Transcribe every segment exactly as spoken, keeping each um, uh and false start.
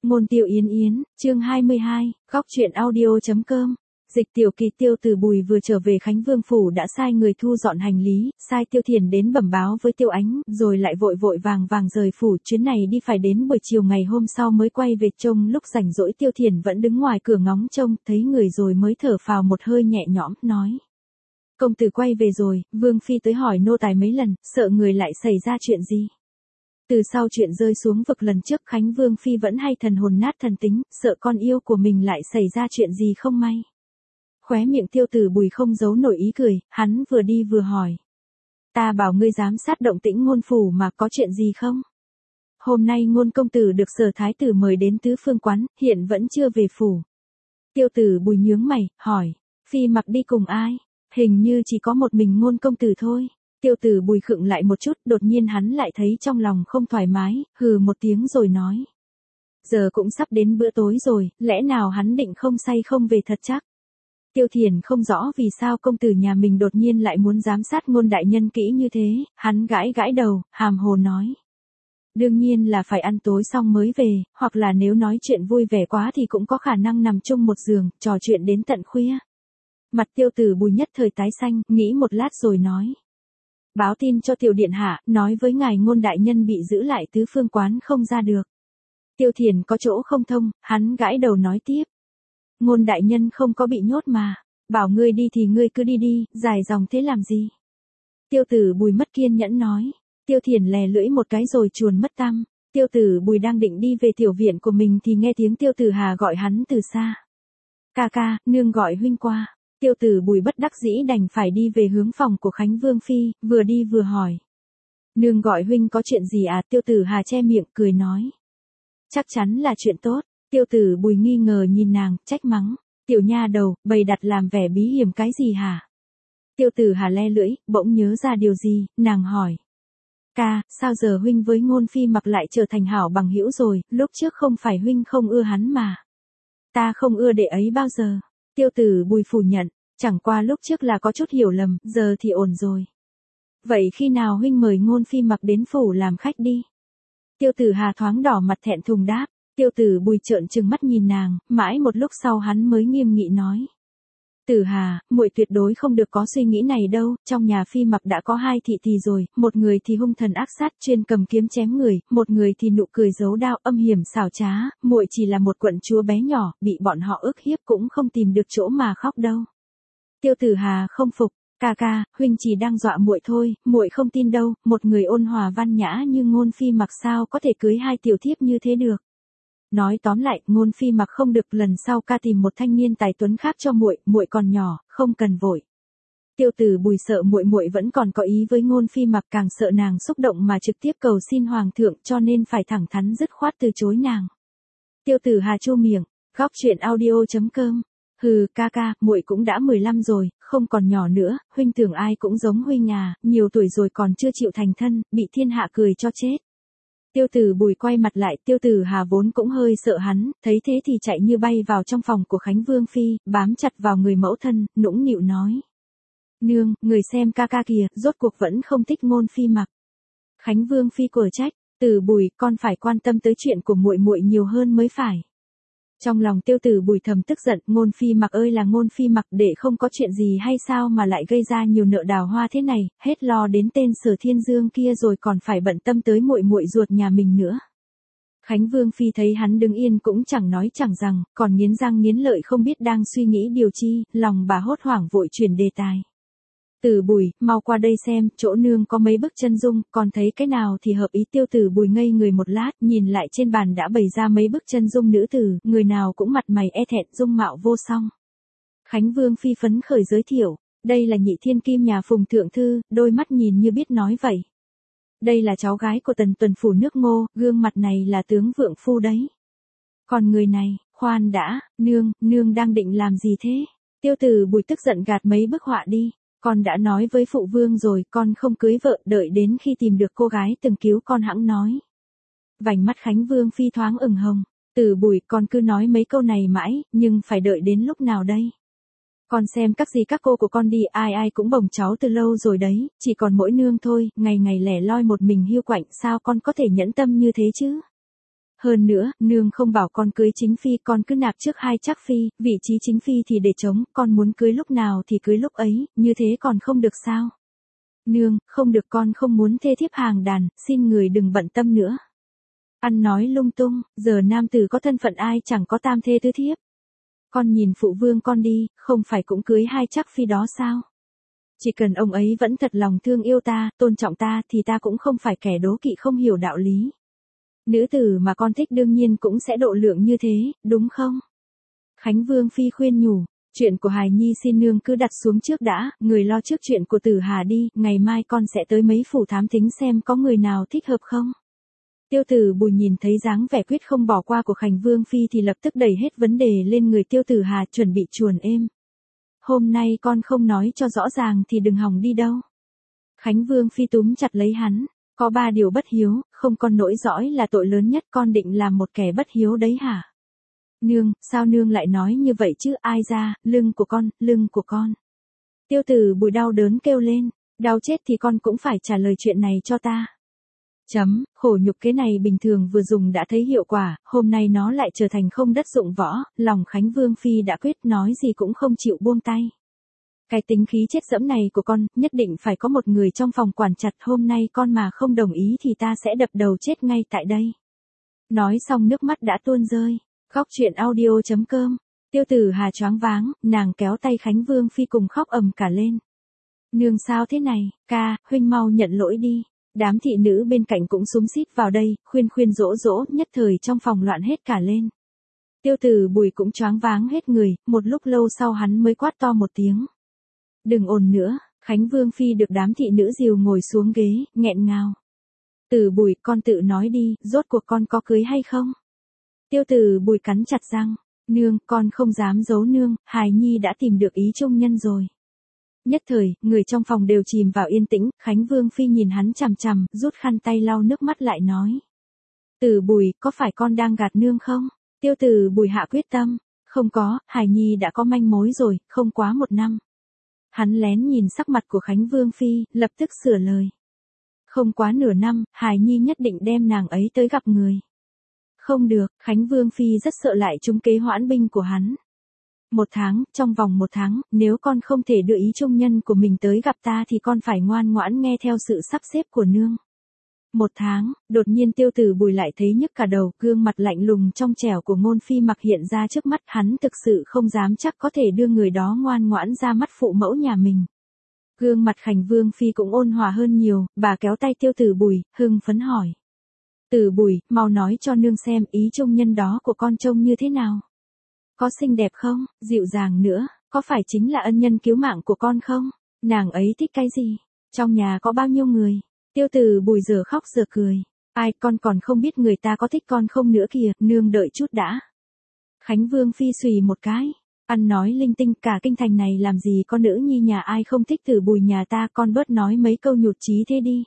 Ngôn Tiêu Yến Yến, chương hai mươi hai, góc truyện audio.com. Dịch Tiểu Kỳ Tiêu Tử Bùi vừa trở về Khánh Vương phủ đã sai người thu dọn hành lý, sai Tiêu Thiền đến bẩm báo với Tiêu Ánh, rồi lại vội vội vàng vàng rời phủ. Chuyến này đi phải đến buổi chiều ngày hôm sau mới quay về. Trông lúc rảnh rỗi Tiêu Thiền vẫn đứng ngoài cửa ngóng trông, thấy người rồi mới thở phào một hơi nhẹ nhõm, nói: công tử quay về rồi. Vương phi tới hỏi nô tài mấy lần, sợ người lại xảy ra chuyện gì. Từ sau chuyện rơi xuống vực lần trước, Khánh Vương phi vẫn hay thần hồn nát thần tính, sợ con yêu của mình lại xảy ra chuyện gì không may. Khóe miệng Tiêu Tử Bùi không giấu nổi ý cười, hắn vừa đi vừa hỏi: ta bảo ngươi giám sát động tĩnh Ngôn phủ mà, có chuyện gì không? Hôm nay Ngôn công tử được Sở thái tử mời đến tứ phương quán, hiện vẫn chưa về phủ. Tiêu Tử Bùi nhướng mày, hỏi: phi mặc đi cùng ai? Hình như chỉ có một mình Ngôn công tử thôi. Tiêu Tử Bùi khựng lại một chút, đột nhiên hắn lại thấy trong lòng không thoải mái, hừ một tiếng rồi nói: giờ cũng sắp đến bữa tối rồi, lẽ nào hắn định không say không về thật chắc? Tiêu Thiền không rõ vì sao công tử nhà mình đột nhiên lại muốn giám sát Ngôn đại nhân kỹ như thế, hắn gãi gãi đầu, hàm hồ nói: đương nhiên là phải ăn tối xong mới về, hoặc là nếu nói chuyện vui vẻ quá thì cũng có khả năng nằm chung một giường, trò chuyện đến tận khuya. Mặt Tiêu Tử Bùi nhất thời tái xanh, nghĩ một lát rồi nói: báo tin cho tiểu điện hạ, nói với ngài Ngôn đại nhân bị giữ lại tứ phương quán không ra được. Tiêu Thiền có chỗ không thông, hắn gãi đầu nói tiếp: Ngôn đại nhân không có bị nhốt mà, bảo ngươi đi thì ngươi cứ đi đi, dài dòng thế làm gì? Tiêu Tử Bùi mất kiên nhẫn nói. Tiêu Thiền lè lưỡi một cái rồi chuồn mất tăm. Tiêu Tử Bùi đang định đi về tiểu viện của mình thì nghe tiếng Tiêu Tử Hà gọi hắn từ xa: ca ca, nương gọi huynh qua. Tiêu Tử Bùi bất đắc dĩ đành phải đi về hướng phòng của Khánh Vương phi, vừa đi vừa hỏi: nương gọi huynh có chuyện gì à? Tiêu Tử Hà che miệng cười nói: chắc chắn là chuyện tốt. Tiêu Tử Bùi nghi ngờ nhìn nàng, trách mắng: tiểu nha đầu, bày đặt làm vẻ bí hiểm cái gì hả? Tiêu Tử Hà le lưỡi, bỗng nhớ ra điều gì, nàng hỏi: ca, sao giờ huynh với Ngôn phi mặc lại trở thành hảo bằng hữu rồi, lúc trước không phải huynh không ưa hắn mà. Ta không ưa đệ ấy bao giờ. Tiêu Tử Bùi phủ nhận: chẳng qua lúc trước là có chút hiểu lầm, giờ thì ổn rồi. Vậy khi nào huynh mời Ngôn phi mặc đến phủ làm khách đi? Tiêu Tử Hà thoáng đỏ mặt thẹn thùng đáp. Tiêu Tử Bùi trợn trừng mắt nhìn nàng, mãi một lúc sau hắn mới nghiêm nghị nói: Tử Hà, muội tuyệt đối không được có suy nghĩ này đâu, trong nhà phi mặc đã có hai thị tỳ rồi, một người thì hung thần ác sát chuyên cầm kiếm chém người, một người thì nụ cười giấu đao âm hiểm xảo trá, muội chỉ là một quận chúa bé nhỏ, bị bọn họ ức hiếp cũng không tìm được chỗ mà khóc đâu. Tiêu Tử Hà không phục: ca ca, huynh chỉ đang dọa muội thôi, muội không tin đâu, một người ôn hòa văn nhã như Ngôn phi mặc sao có thể cưới hai tiểu thiếp như thế được. Nói tóm lại, Ngôn phi mặc không được, lần sau ca tìm một thanh niên tài tuấn khác cho muội, muội còn nhỏ, không cần vội. Tiêu Tử Bùi sợ muội muội vẫn còn có ý với Ngôn phi mặc, càng sợ nàng xúc động mà trực tiếp cầu xin hoàng thượng, cho nên phải thẳng thắn dứt khoát từ chối nàng. Tiêu Tử Hà chu miệng, góc truyện audio.com. Hừ, ca ca, muội cũng đã mười lăm rồi, không còn nhỏ nữa, huynh tưởng ai cũng giống huynh à, nhiều tuổi rồi còn chưa chịu thành thân, bị thiên hạ cười cho chết. Tiêu Tử Bùi quay mặt lại, Tiêu Tử Hà vốn cũng hơi sợ hắn, thấy thế thì chạy như bay vào trong phòng của Khánh Vương phi, bám chặt vào người mẫu thân, nũng nịu nói: nương, người xem ca ca kìa, rốt cuộc vẫn không thích Ngôn phi mặc. Khánh Vương phi của trách: Tử Bùi, con phải quan tâm tới chuyện của muội muội nhiều hơn mới phải. Trong lòng Tiêu Tử Bùi thầm tức giận, Ngôn phi mặc ơi là Ngôn phi mặc, để không có chuyện gì hay sao mà lại gây ra nhiều nợ đào hoa thế này, hết lo đến tên Sở Thiên Dương kia rồi còn phải bận tâm tới muội muội ruột nhà mình nữa. Khánh Vương phi thấy hắn đứng yên cũng chẳng nói chẳng rằng, còn nghiến răng nghiến lợi không biết đang suy nghĩ điều chi, lòng bà hốt hoảng vội chuyển đề tài: Tử Bùi, mau qua đây xem, chỗ nương có mấy bức chân dung, còn thấy cái nào thì hợp ý. Tiêu Tử Bùi ngây người một lát, nhìn lại trên bàn đã bày ra mấy bức chân dung nữ tử, người nào cũng mặt mày e thẹn, dung mạo vô song. Khánh Vương phi phấn khởi giới thiệu: đây là nhị thiên kim nhà Phùng thượng thư, đôi mắt nhìn như biết nói vậy. Đây là cháu gái của Tần tuần phủ nước Ngô, gương mặt này là tướng vượng phu đấy. Còn người này, khoan đã, nương, nương đang định làm gì thế? Tiêu Tử Bùi tức giận gạt mấy bức họa đi. Con đã nói với phụ vương rồi, con không cưới vợ, đợi đến khi tìm được cô gái từng cứu con hẵng nói. Vành mắt Khánh Vương phi thoáng ửng hồng: Tử Bùi, con cứ nói mấy câu này mãi, nhưng phải đợi đến lúc nào đây? Con xem các gì các cô của con đi, ai ai cũng bồng cháu từ lâu rồi đấy, chỉ còn mỗi nương thôi, ngày ngày lẻ loi một mình hiu quạnh, sao con có thể nhẫn tâm như thế chứ? Hơn nữa, nương không bảo con cưới chính phi, con cứ nạp trước hai chắc phi, vị trí chính phi thì để trống, con muốn cưới lúc nào thì cưới lúc ấy, như thế còn không được sao? Nương, không được, con không muốn thê thiếp hàng đàn, xin người đừng bận tâm nữa. Ăn nói lung tung, giờ nam tử có thân phận ai chẳng có tam thê tứ thiếp. Con nhìn phụ vương con đi, không phải cũng cưới hai chắc phi đó sao? Chỉ cần ông ấy vẫn thật lòng thương yêu ta, tôn trọng ta thì ta cũng không phải kẻ đố kỵ không hiểu đạo lý. Nữ tử mà con thích đương nhiên cũng sẽ độ lượng như thế, đúng không? Khánh Vương phi khuyên nhủ, chuyện của hài nhi xin nương cứ đặt xuống trước đã, người lo trước chuyện của Tử Hà đi, ngày mai con sẽ tới mấy phủ thám thính xem có người nào thích hợp không. Tiêu Tử Bùi nhìn thấy dáng vẻ quyết không bỏ qua của Khánh Vương phi thì lập tức đẩy hết vấn đề lên người Tiêu Tử Hà, chuẩn bị chuồn êm. Hôm nay con không nói cho rõ ràng thì đừng hòng đi đâu. Khánh Vương phi túm chặt lấy hắn, có ba điều bất hiếu, không, con nỗi dõi là tội lớn nhất, con định làm một kẻ bất hiếu đấy hả? Nương, sao nương lại nói như vậy chứ? Ai ra, lưng của con, lưng của con. Tiêu Tử Bùi đau đớn kêu lên, đau chết thì con cũng phải trả lời chuyện này cho ta. Chấm, khổ nhục kế này bình thường vừa dùng đã thấy hiệu quả, hôm nay nó lại trở thành không đất dụng võ, lòng Khánh Vương phi đã quyết, nói gì cũng không chịu buông tay. Cái tính khí chết dẫm này của con, nhất định phải có một người trong phòng quản chặt, hôm nay con mà không đồng ý thì ta sẽ đập đầu chết ngay tại đây. Nói xong nước mắt đã tuôn rơi. Khóc chuyện audio chấm com. Tiêu Tử Hà choáng váng, nàng kéo tay Khánh Vương phi cùng khóc ầm cả lên. Nương sao thế này, ca, huynh mau nhận lỗi đi. Đám thị nữ bên cạnh cũng xúm xít vào đây, khuyên khuyên dỗ dỗ, nhất thời trong phòng loạn hết cả lên. Tiêu Tử Bùi cũng choáng váng hết người, một lúc lâu sau hắn mới quát to một tiếng. Đừng ồn nữa. Khánh Vương phi được đám thị nữ dìu ngồi xuống ghế, nghẹn ngào. Tử Bùi, con tự nói đi, rốt cuộc con có cưới hay không? Tiêu Tử Bùi cắn chặt răng, nương, con không dám giấu nương, hài nhi đã tìm được ý trung nhân rồi. Nhất thời, người trong phòng đều chìm vào yên tĩnh, Khánh Vương phi nhìn hắn chằm chằm, rút khăn tay lau nước mắt lại nói. Tử Bùi, có phải con đang gạt nương không? Tiêu Tử Bùi hạ quyết tâm, không có, hài nhi đã có manh mối rồi, không quá một năm. Hắn lén nhìn sắc mặt của Khánh Vương phi, lập tức sửa lời. Không quá nửa năm, hài nhi nhất định đem nàng ấy tới gặp người. Không được, Khánh Vương phi rất sợ lại trúng kế hoãn binh của hắn. Một tháng, trong vòng một tháng, nếu con không thể đưa ý trung nhân của mình tới gặp ta thì con phải ngoan ngoãn nghe theo sự sắp xếp của nương. Một tháng, đột nhiên Tiêu Tử Bùi lại thấy nhức cả đầu, gương mặt lạnh lùng trong trẻo của Ngôn Phi Mặc hiện ra trước mắt, hắn thực sự không dám chắc có thể đưa người đó ngoan ngoãn ra mắt phụ mẫu nhà mình. Gương mặt Khánh Vương phi cũng ôn hòa hơn nhiều, bà kéo tay Tiêu Tử Bùi, hưng phấn hỏi. Tử Bùi, mau nói cho nương xem ý trung nhân đó của con trông như thế nào. Có xinh đẹp không, dịu dàng nữa, có phải chính là ân nhân cứu mạng của con không? Nàng ấy thích cái gì? Trong nhà có bao nhiêu người? Tiêu Tử Bùi giờ khóc giờ cười. Ai, con còn không biết người ta có thích con không nữa kìa, nương đợi chút đã. Khánh Vương phi xùy một cái. Ăn nói linh tinh, cả kinh thành này làm gì có nữ nhi nhà ai không thích Tử Bùi nhà ta, con bớt nói mấy câu nhụt chí thế đi.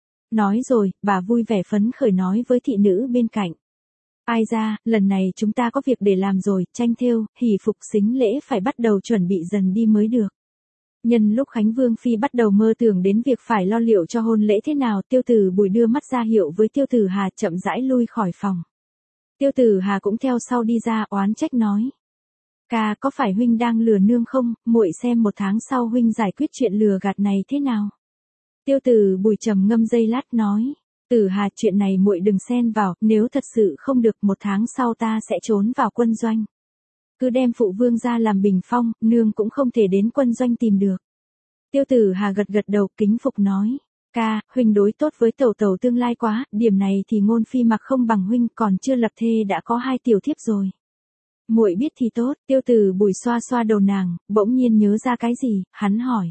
Nói rồi, bà vui vẻ phấn khởi nói với thị nữ bên cạnh. Ai ra, lần này chúng ta có việc để làm rồi, tranh thêu, hỷ phục xính lễ phải bắt đầu chuẩn bị dần đi mới được. Nhân lúc Khánh Vương phi bắt đầu mơ tưởng đến việc phải lo liệu cho hôn lễ thế nào, Tiêu Tử Bùi đưa mắt ra hiệu với Tiêu Tử Hà chậm rãi lui khỏi phòng. Tiêu Tử Hà cũng theo sau đi ra, oán trách nói. Ca, có phải huynh đang lừa nương không, muội xem một tháng sau huynh giải quyết chuyện lừa gạt này thế nào. Tiêu Tử Bùi trầm ngâm giây lát nói. Tử Hà, chuyện này muội đừng xen vào, nếu thật sự không được một tháng sau ta sẽ trốn vào quân doanh. Cứ đem phụ vương ra làm bình phong, nương cũng không thể đến quân doanh tìm được. Tiêu Tử Hà gật gật đầu kính phục nói. Ca, huynh đối tốt với tẩu tẩu tương lai quá, điểm này thì Ngôn Phi Mặc không bằng huynh, còn chưa lập thê đã có hai tiểu thiếp rồi. Muội biết thì tốt. Tiêu Tử Bùi xoa xoa đầu nàng, bỗng nhiên nhớ ra cái gì, hắn hỏi.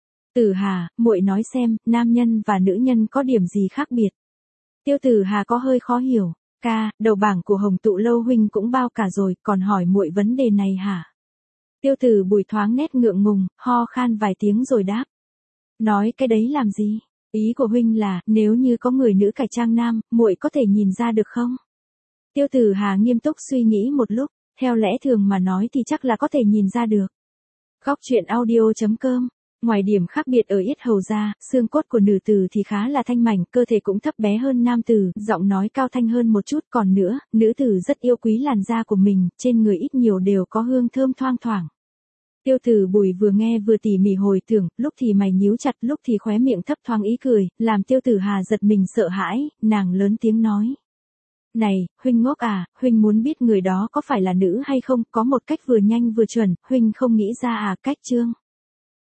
Tử Hà, muội nói xem, nam nhân và nữ nhân có điểm gì khác biệt? Tiêu Tử Hà có hơi khó hiểu. Ca, đầu bảng của Hồng Tụ lâu huynh cũng bao cả rồi, còn hỏi muội vấn đề này hả? Tiêu Tử Bùi thoáng nét ngượng ngùng, ho khan vài tiếng rồi đáp. Nói cái đấy làm gì? Ý của huynh là, nếu như có người nữ cải trang nam, muội có thể nhìn ra được không? Tiêu Tử Hà nghiêm túc suy nghĩ một lúc, theo lẽ thường mà nói thì chắc là có thể nhìn ra được. Khóc chuyện audio chấm com Ngoài điểm khác biệt ở yết hầu ra, xương cốt của nữ tử thì khá là thanh mảnh, cơ thể cũng thấp bé hơn nam tử, giọng nói cao thanh hơn một chút, còn nữa, nữ tử rất yêu quý làn da của mình, trên người ít nhiều đều có hương thơm thoang thoảng. Tiêu Tử Bùi vừa nghe vừa tỉ mỉ hồi tưởng, lúc thì mày nhíu chặt, lúc thì khóe miệng thấp thoáng ý cười, làm Tiêu Tử Hà giật mình sợ hãi, nàng lớn tiếng nói. Này, huynh ngốc à, huynh muốn biết người đó có phải là nữ hay không, có một cách vừa nhanh vừa chuẩn, huynh không nghĩ ra à, cách chương.